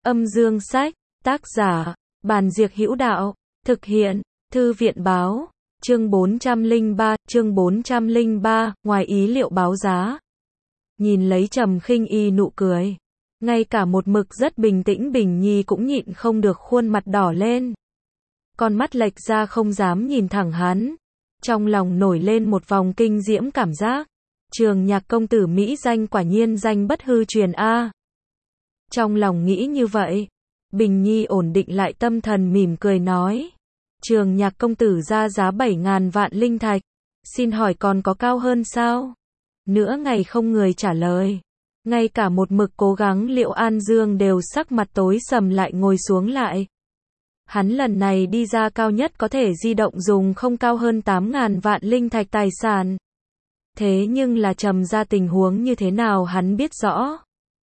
Âm dương sách, tác giả, Bàn Diệc Hữu Đạo, thực hiện, Thư viện báo, chương 403, ngoài ý liệu báo giá. Nhìn lấy Trầm Khinh Y nụ cười, ngay cả một mực rất bình tĩnh Bình Nhi cũng nhịn không được khuôn mặt đỏ lên. Con mắt lệch ra không dám nhìn thẳng hắn, trong lòng nổi lên một vòng kinh diễm cảm giác. Trường Nhạc công tử mỹ danh quả nhiên danh bất hư truyền a. Trong lòng nghĩ như vậy, Bình Nhi ổn định lại tâm thần mỉm cười nói. Trường Nhạc công tử ra giá 7.000 vạn linh thạch, xin hỏi còn có cao hơn sao? Nửa ngày không người trả lời. Ngay cả một mực cố gắng Liệu An Dương đều sắc mặt tối sầm lại ngồi xuống lại. Hắn lần này đi ra cao nhất có thể di động dùng không cao hơn 8.000 vạn linh thạch tài sản. Thế nhưng là Trầm ra tình huống như thế nào hắn biết rõ.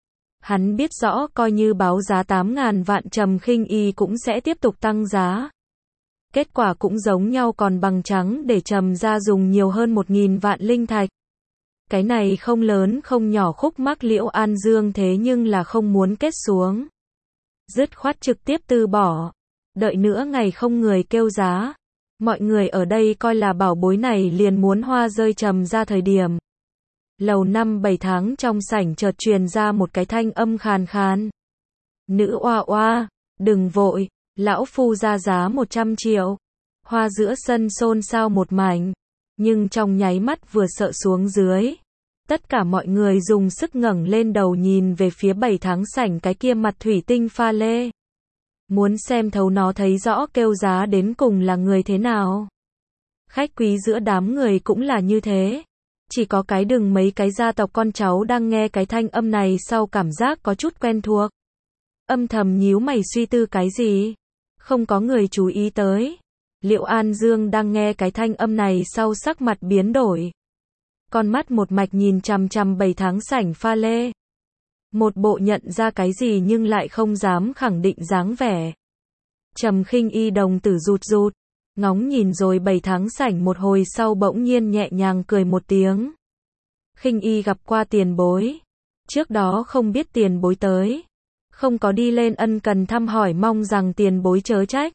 Hắn biết rõ coi như báo giá 8.000 vạn Trầm Khinh Y cũng sẽ tiếp tục tăng giá. Kết quả cũng giống nhau còn bằng trắng để Trầm ra dùng nhiều hơn 1.000 vạn linh thạch. Cái này không lớn không nhỏ khúc mắc Liễu An Dương thế nhưng là không muốn kết xuống. Dứt khoát trực tiếp từ bỏ. Đợi nữa ngày không người kêu giá. Mọi người ở đây coi là bảo bối này liền muốn hoa rơi Trầm ra thời điểm. Lầu 5-7 tháng trong sảnh chợt truyền ra một cái thanh âm khàn khàn. Nữ oa oa, đừng vội, lão phu ra giá 100 triệu. Hoa giữa sân xôn xao một mảnh, nhưng trong nháy mắt vừa sợ xuống dưới. Tất cả mọi người dùng sức ngẩng lên đầu nhìn về phía 7 tháng sảnh cái kia mặt thủy tinh pha lê. Muốn xem thấu nó thấy rõ kêu giá đến cùng là người thế nào. Khách quý giữa đám người cũng là như thế. Chỉ có cái đừng mấy cái gia tộc con cháu đang nghe cái thanh âm này sau cảm giác có chút quen thuộc. Âm thầm nhíu mày suy tư cái gì. Không có người chú ý tới. Liệu An Dương đang nghe cái thanh âm này sau sắc mặt biến đổi. Con mắt một mạch nhìn chằm chằm 7 tháng sảnh pha lê. Một bộ nhận ra cái gì nhưng lại không dám khẳng định dáng vẻ. Trầm Khinh Y đồng tử rụt rụt, ngóng nhìn rồi 7 tháng sảnh một hồi sau bỗng nhiên nhẹ nhàng cười một tiếng. Khinh Y gặp qua tiền bối. Trước đó không biết tiền bối tới. Không có đi lên ân cần thăm hỏi mong rằng tiền bối chớ trách.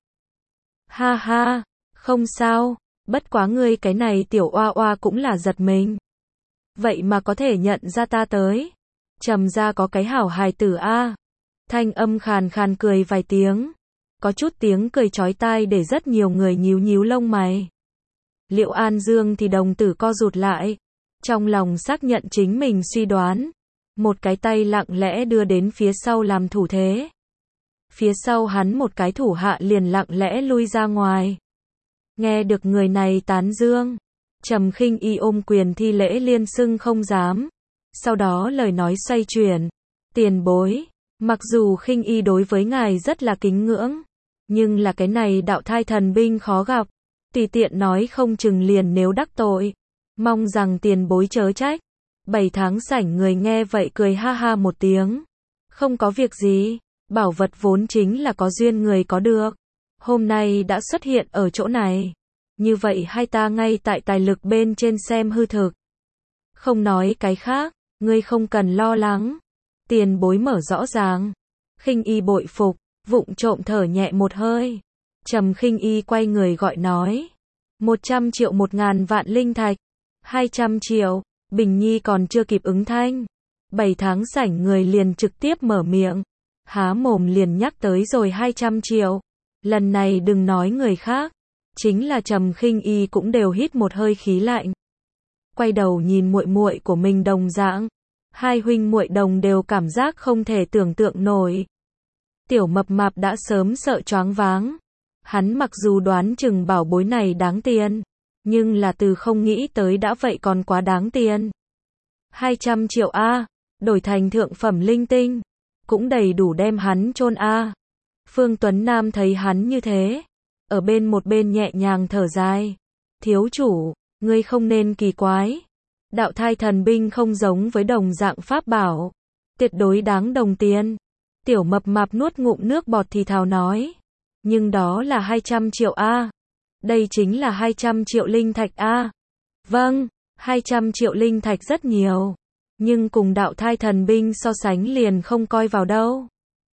Ha ha, không sao, bất quá ngươi cái này tiểu oa oa cũng là giật mình. Vậy mà có thể nhận ra ta tới. Trầm ra có cái hảo hài tử a. Thanh âm khàn khàn cười vài tiếng. Có chút tiếng cười chói tai để rất nhiều người nhíu nhíu lông mày. Liệu An Dương thì đồng tử co rụt lại. Trong lòng xác nhận chính mình suy đoán. Một cái tay lặng lẽ đưa đến phía sau làm thủ thế. Phía sau hắn một cái thủ hạ liền lặng lẽ lui ra ngoài. Nghe được người này tán dương. Trầm Khinh Y ôm quyền thi lễ liên xưng không dám. Sau đó lời nói xoay chuyển. Tiền bối, mặc dù Khinh Y đối với ngài rất là kính ngưỡng. Nhưng là cái này đạo thai thần binh khó gặp. Tùy tiện nói không chừng liền nếu đắc tội. Mong rằng tiền bối chớ trách. 7 tháng sảnh người nghe vậy cười ha ha một tiếng. Không có việc gì. Bảo vật vốn chính là có duyên người có được. Hôm nay đã xuất hiện ở chỗ này. Như vậy hai ta ngay tại tài lực bên trên xem hư thực. Không nói cái khác, ngươi không cần lo lắng. Tiền bối mở rõ ràng. Khinh Y bội phục, vụng trộm thở nhẹ một hơi. Trầm Khinh Y quay người gọi nói. 100 triệu 1.000 vạn linh thạch. 200 triệu, Bình Nhi còn chưa kịp ứng thanh. 7 tháng sảnh người liền trực tiếp mở miệng. Há mồm liền nhắc tới rồi 200 triệu. Lần này đừng nói người khác. Chính là Trầm Khinh Y cũng đều hít một hơi khí lạnh. Quay đầu nhìn muội muội của mình đồng dạng. Hai huynh muội đồng đều cảm giác không thể tưởng tượng nổi. Tiểu mập mạp đã sớm sợ choáng váng. Hắn mặc dù đoán chừng bảo bối này đáng tiền. Nhưng là từ không nghĩ tới đã vậy còn quá đáng tiền. 200 triệu A. Đổi thành thượng phẩm linh tinh. Cũng đầy đủ đem hắn chôn A. Phương Tuấn Nam thấy hắn như thế. Ở bên một bên nhẹ nhàng thở dài. Thiếu chủ, ngươi không nên kỳ quái. Đạo thai thần binh không giống với đồng dạng pháp bảo. Tuyệt đối đáng đồng tiền. Tiểu mập mạp nuốt ngụm nước bọt thì thào nói. Nhưng đó là 200 triệu A. Đây chính là 200 triệu linh thạch A. Vâng, 200 triệu linh thạch rất nhiều. Nhưng cùng đạo thai thần binh so sánh liền không coi vào đâu.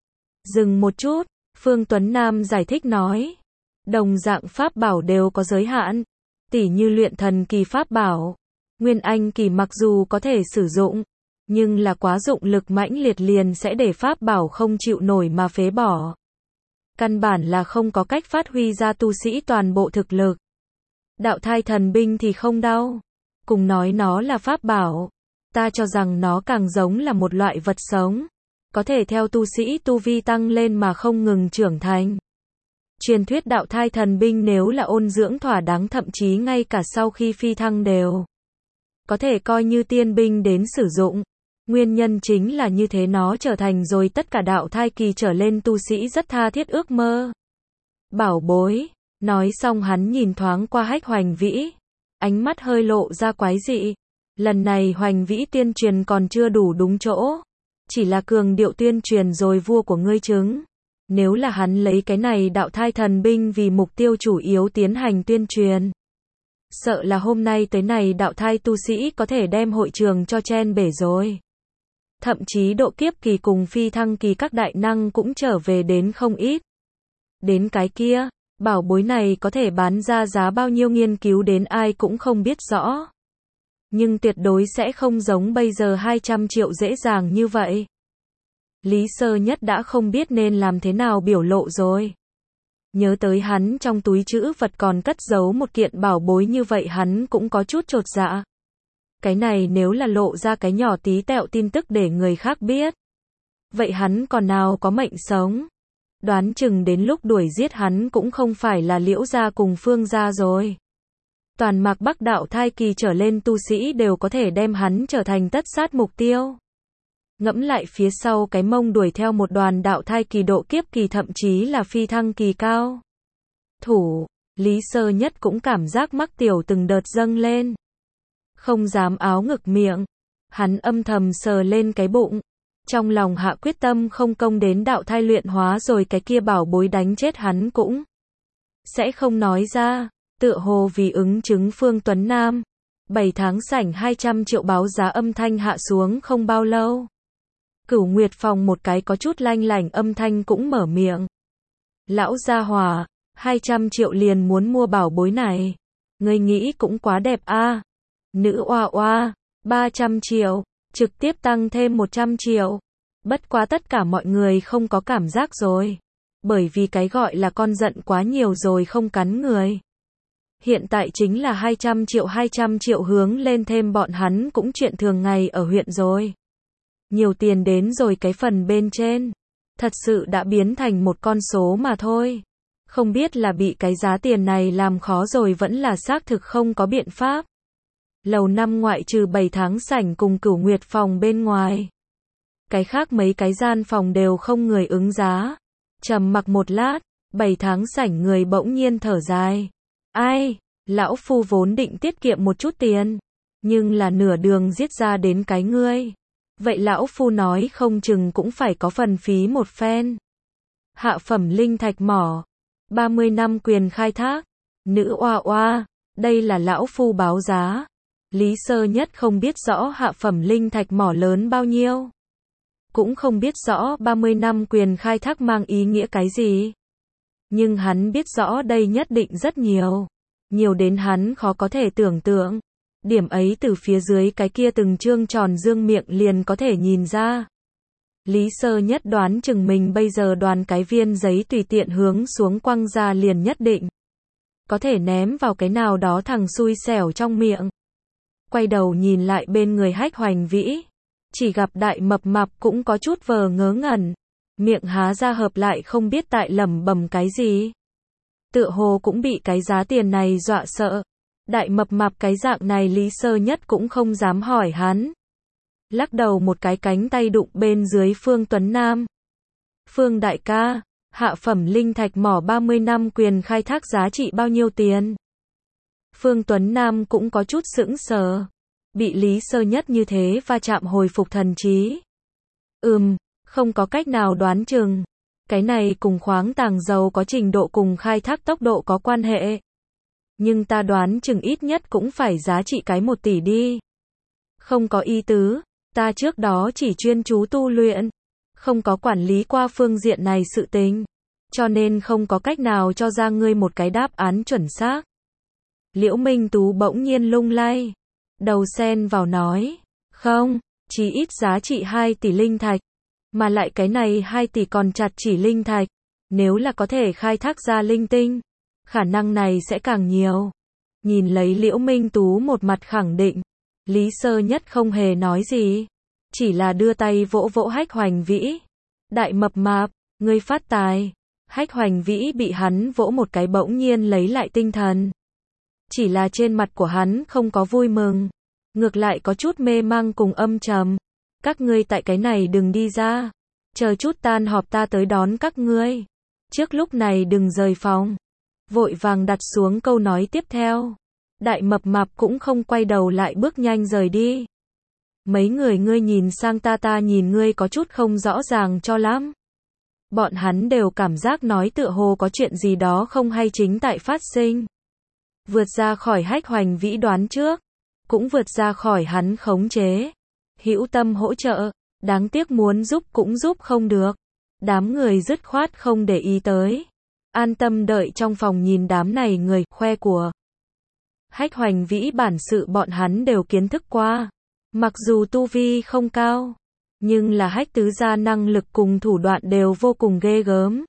Dừng một chút, Phương Tuấn Nam giải thích nói. Đồng dạng pháp bảo đều có giới hạn. Tỉ như luyện thần kỳ pháp bảo. Nguyên anh kỳ mặc dù có thể sử dụng, nhưng là quá dụng lực mãnh liệt liền sẽ để pháp bảo không chịu nổi mà phế bỏ. Căn bản là không có cách phát huy ra tu sĩ toàn bộ thực lực. Đạo thai thần binh thì không đâu. Cùng nói nó là pháp bảo, ta cho rằng nó càng giống là một loại vật sống, có thể theo tu sĩ tu vi tăng lên mà không ngừng trưởng thành. Truyền thuyết đạo thai thần binh nếu là ôn dưỡng thỏa đáng thậm chí ngay cả sau khi phi thăng đều có thể coi như tiên binh đến sử dụng. Nguyên nhân chính là như thế nó trở thành rồi tất cả đạo thai kỳ trở lên tu sĩ rất tha thiết ước mơ. Bảo bối, nói xong hắn nhìn thoáng qua Hách Hoành Vĩ, ánh mắt hơi lộ ra quái dị. Lần này Hoành Vĩ tuyên truyền còn chưa đủ đúng chỗ, chỉ là cường điệu tuyên truyền rồi vua của ngươi chứng. Nếu là hắn lấy cái này đạo thai thần binh vì mục tiêu chủ yếu tiến hành tuyên truyền, sợ là hôm nay tới này đạo thai tu sĩ có thể đem hội trường cho chen bể rồi. Thậm chí độ kiếp kỳ cùng phi thăng kỳ các đại năng cũng trở về đến không ít. Đến cái kia, bảo bối này có thể bán ra giá bao nhiêu nghiên cứu đến ai cũng không biết rõ. Nhưng tuyệt đối sẽ không giống bây giờ 200 triệu dễ dàng như vậy. Lý Sơ Nhất đã không biết nên làm thế nào biểu lộ rồi. Nhớ tới hắn trong túi trữ vật còn cất giấu một kiện bảo bối như vậy hắn cũng có chút chột dạ. Cái này nếu là lộ ra cái nhỏ tí tẹo tin tức để người khác biết, vậy hắn còn nào có mệnh sống. Đoán chừng đến lúc đuổi giết hắn cũng không phải là Liễu gia cùng Phương gia rồi. Toàn Mạc Bắc đạo thai kỳ trở lên tu sĩ đều có thể đem hắn trở thành tất sát mục tiêu. Ngẫm lại phía sau cái mông đuổi theo một đoàn đạo thai kỳ độ kiếp kỳ thậm chí là phi thăng kỳ cao thủ, Lý Sơ Nhất cũng cảm giác mắc tiểu từng đợt dâng lên. Không dám áo ngực miệng, hắn âm thầm sờ lên cái bụng, trong lòng hạ quyết tâm không công đến đạo thai luyện hóa rồi cái kia bảo bối đánh chết hắn cũng sẽ không nói ra. Tựa hồ vì ứng chứng Phương Tuấn Nam, 7 tháng sảnh 200 triệu báo giá âm thanh hạ xuống không bao lâu. Cửu Nguyệt Phòng một cái có chút lanh lảnh âm thanh cũng mở miệng. Lão gia hỏa, 200 triệu liền muốn mua bảo bối này. Ngươi nghĩ cũng quá đẹp a. Nữ oa oa, 300 triệu, trực tiếp tăng thêm 100 triệu. Bất quá tất cả mọi người không có cảm giác rồi. Bởi vì cái gọi là con giận quá nhiều rồi không cắn người. Hiện tại chính là 200 triệu hướng lên thêm bọn hắn cũng chuyện thường ngày ở huyện rồi. Nhiều tiền đến rồi cái phần bên trên, thật sự đã biến thành một con số mà thôi. Không biết là bị cái giá tiền này làm khó rồi vẫn là xác thực không có biện pháp. Lầu 5 ngoại trừ 7 tháng sảnh cùng Cửu Nguyệt Phòng bên ngoài. Cái khác mấy cái gian phòng đều không người ứng giá. Trầm mặc một lát, 7 tháng sảnh người bỗng nhiên thở dài. Ai, lão phu vốn định tiết kiệm một chút tiền, nhưng là nửa đường giết ra đến cái ngươi. Vậy lão phu nói không chừng cũng phải có phần phí một phen. Hạ phẩm linh thạch mỏ, 30 năm quyền khai thác. Nữ oa oa, đây là lão phu báo giá. Lý Sơ Nhất không biết rõ hạ phẩm linh thạch mỏ lớn bao nhiêu. Cũng không biết rõ 30 năm quyền khai thác mang ý nghĩa cái gì. Nhưng hắn biết rõ đây nhất định rất nhiều. Nhiều đến hắn khó có thể tưởng tượng. Điểm ấy từ phía dưới cái kia từng trương tròn dương miệng liền có thể nhìn ra. Lý Sơ Nhất đoán chừng mình bây giờ đoàn cái viên giấy tùy tiện hướng xuống quăng ra liền nhất định có thể ném vào cái nào đó thằng xui xẻo trong miệng. Quay đầu nhìn lại bên người Hách Hoành Vĩ, chỉ gặp đại mập mạp cũng có chút vờ ngớ ngẩn, miệng há ra hợp lại không biết tại lẩm bẩm cái gì. Tựa hồ cũng bị cái giá tiền này dọa sợ. Đại mập mạp cái dạng này Lý Sơ Nhất cũng không dám hỏi hắn. Lắc đầu một cái cánh tay đụng bên dưới Phương Tuấn Nam. Phương đại ca, hạ phẩm linh thạch mỏ 30 năm quyền khai thác giá trị bao nhiêu tiền? Phương Tuấn Nam cũng có chút sững sờ. Bị Lý Sơ Nhất như thế va chạm hồi phục thần trí. Không có cách nào đoán chừng. Cái này cùng khoáng tàng dầu có trình độ cùng khai thác tốc độ có quan hệ. Nhưng ta đoán chừng ít nhất cũng phải giá trị cái 1 tỷ đi. Không có ý tứ, ta trước đó chỉ chuyên chú tu luyện, không có quản lý qua phương diện này sự tình, cho nên không có cách nào cho ra ngươi một cái đáp án chuẩn xác. Liễu Minh Tú bỗng nhiên lung lay, đầu xen vào nói, không, chí ít giá trị 2 tỷ linh thạch, mà lại cái này 2 tỷ còn chặt chỉ linh thạch, nếu là có thể khai thác ra linh tinh, khả năng này sẽ càng nhiều. Nhìn lấy Liễu Minh Tú một mặt khẳng định, Lý Sơ Nhất không hề nói gì, chỉ là đưa tay vỗ vỗ Hách Hoành Vĩ. Đại mập mạp, ngươi phát tài. Hách Hoành Vĩ bị hắn vỗ một cái bỗng nhiên lấy lại tinh thần. Chỉ là trên mặt của hắn không có vui mừng, ngược lại có chút mê mang cùng âm trầm. Các ngươi tại cái này đừng đi ra, chờ chút tan họp ta tới đón các ngươi. Trước lúc này đừng rời phòng. Vội vàng đặt xuống câu nói tiếp theo. Đại mập mạp cũng không quay đầu lại bước nhanh rời đi. Mấy người ngươi nhìn sang ta nhìn ngươi có chút không rõ ràng cho lắm. Bọn hắn đều cảm giác nói tựa hồ có chuyện gì đó không hay chính tại phát sinh. Vượt ra khỏi Hách Hoành Vĩ đoán trước, cũng vượt ra khỏi hắn khống chế. Hữu tâm hỗ trợ, đáng tiếc muốn giúp cũng giúp không được. Đám người dứt khoát không để ý tới. An tâm đợi trong phòng nhìn đám này người khoe của. Hách Hoành Vĩ bản sự bọn hắn đều kiến thức qua. Mặc dù tu vi không cao, nhưng là Hách tứ gia năng lực cùng thủ đoạn đều vô cùng ghê gớm.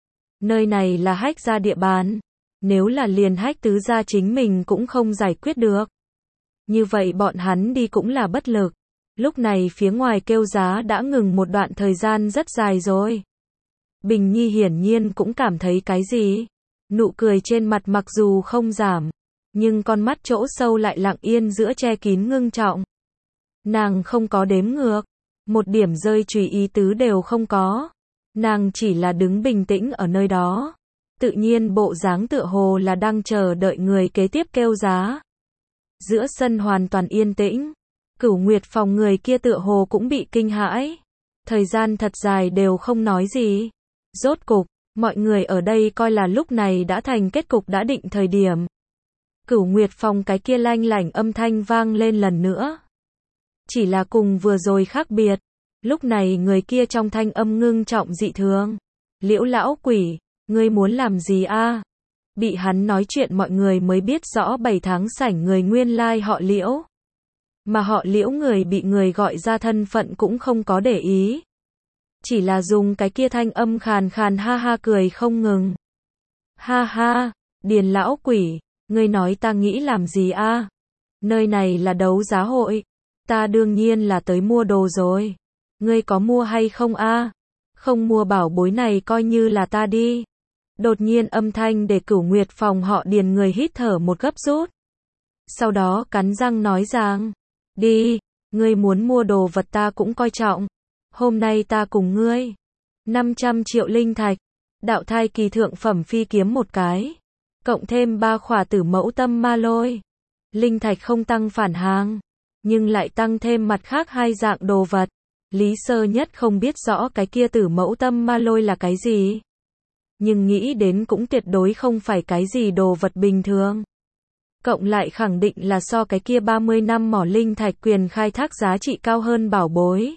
Nơi này là Hách gia địa bàn, nếu là liền Hách tứ gia chính mình cũng không giải quyết được. Như vậy bọn hắn đi cũng là bất lực. Lúc này phía ngoài kêu giá đã ngừng một đoạn thời gian rất dài rồi. Bình Nhi hiển nhiên cũng cảm thấy cái gì. Nụ cười trên mặt mặc dù không giảm, nhưng con mắt chỗ sâu lại lặng yên giữa che kín ngưng trọng. Nàng không có đếm ngược, một điểm rơi chùy ý tứ đều không có. Nàng chỉ là đứng bình tĩnh ở nơi đó. Tự nhiên bộ dáng tựa hồ là đang chờ đợi người kế tiếp kêu giá. Giữa sân hoàn toàn yên tĩnh. Cửu Nguyệt phòng người kia tựa hồ cũng bị kinh hãi. Thời gian thật dài đều không nói gì. Rốt cục, mọi người ở đây coi là lúc này đã thành kết cục đã định thời điểm. Cửu Nguyệt phòng cái kia lanh lảnh âm thanh vang lên lần nữa. Chỉ là cùng vừa rồi khác biệt. Lúc này người kia trong thanh âm ngưng trọng dị thường. Liễu lão quỷ, ngươi muốn làm gì a? Bị hắn nói chuyện mọi người mới biết rõ 7 tháng sảnh người nguyên lai họ Liễu. Mà họ Liễu người bị người gọi ra thân phận cũng không có để ý. Chỉ là dùng cái kia thanh âm khàn khàn ha ha cười không ngừng. Ha ha, Điền lão quỷ, ngươi nói ta nghĩ làm gì a? Nơi này là đấu giá hội. Ta đương nhiên là tới mua đồ rồi. Ngươi có mua hay không a? Không mua bảo bối này coi như là ta đi. Đột nhiên âm thanh để Cửu Nguyệt phòng họ Điền người hít thở một gấp rút. Sau đó cắn răng nói rằng, đi, ngươi muốn mua đồ vật ta cũng coi trọng. Hôm nay ta cùng ngươi. 500 triệu linh thạch. Đạo thai kỳ thượng phẩm phi kiếm một cái. Cộng thêm 3 khỏa tử mẫu tâm ma lôi. Linh thạch không tăng phản hàng. Nhưng lại tăng thêm mặt khác 2 dạng đồ vật. Lý Sơ Nhất không biết rõ cái kia tử mẫu tâm ma lôi là cái gì. Nhưng nghĩ đến cũng tuyệt đối không phải cái gì đồ vật bình thường. Cộng lại khẳng định là so cái kia 30 năm mỏ linh thạch quyền khai thác giá trị cao hơn bảo bối.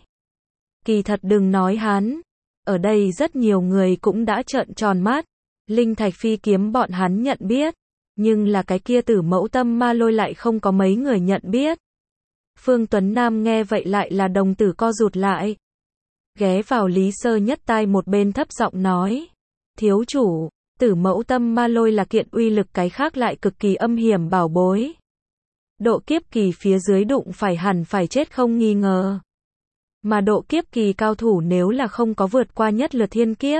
Kỳ thật đừng nói hắn. Ở đây rất nhiều người cũng đã trợn tròn mắt. Linh thạch phi kiếm bọn hắn nhận biết. Nhưng là cái kia tử mẫu tâm ma lôi lại không có mấy người nhận biết. Phương Tuấn Nam nghe vậy lại là đồng tử co rụt lại. Ghé vào Lý Sơ Nhất tai một bên thấp giọng nói. Thiếu chủ, tử mẫu tâm ma lôi là kiện uy lực cái khác lại cực kỳ âm hiểm bảo bối. Độ kiếp kỳ phía dưới đụng phải hẳn phải chết không nghi ngờ. Mà độ kiếp kỳ cao thủ nếu là không có vượt qua nhất lượt thiên kiếp.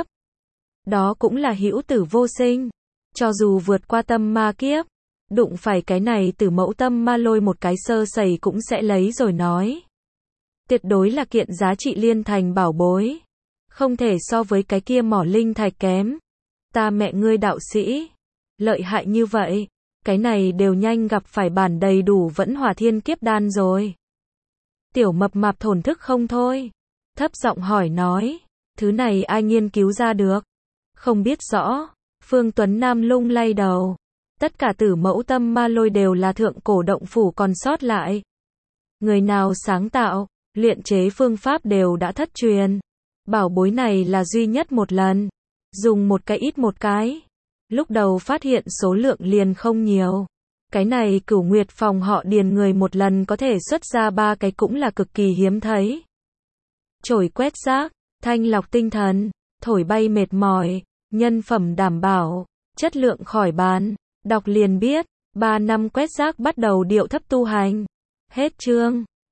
Đó cũng là hữu tử vô sinh. Cho dù vượt qua tâm ma kiếp. Đụng phải cái này tử mẫu tâm ma lôi một cái sơ sẩy cũng sẽ lấy rồi nói. Tuyệt đối là kiện giá trị liên thành bảo bối. Không thể so với cái kia mỏ linh thạch kém. Ta mẹ ngươi đạo sĩ. Lợi hại như vậy. Cái này đều nhanh gặp phải bản đầy đủ vẫn hỏa thiên kiếp đan rồi. Tiểu mập mạp thổn thức không thôi. Thấp giọng hỏi nói. Thứ này ai nghiên cứu ra được? Không biết rõ. Phương Tuấn Nam lung lay đầu. Tất cả tử mẫu tâm ma lôi đều là thượng cổ động phủ còn sót lại. Người nào sáng tạo, luyện chế phương pháp đều đã thất truyền. Bảo bối này là duy nhất một lần. Dùng một cái ít một cái. Lúc đầu phát hiện số lượng liền không nhiều. Cái này Cửu Nguyệt phòng họ Điền người một lần có thể xuất ra 3 cái cũng là cực kỳ hiếm thấy. Chổi quét rác, thanh lọc tinh thần, thổi bay mệt mỏi, nhân phẩm đảm bảo, chất lượng khỏi bàn. Đọc liền biết, 3 năm quét rác bắt đầu điệu thấp tu hành. Hết chương.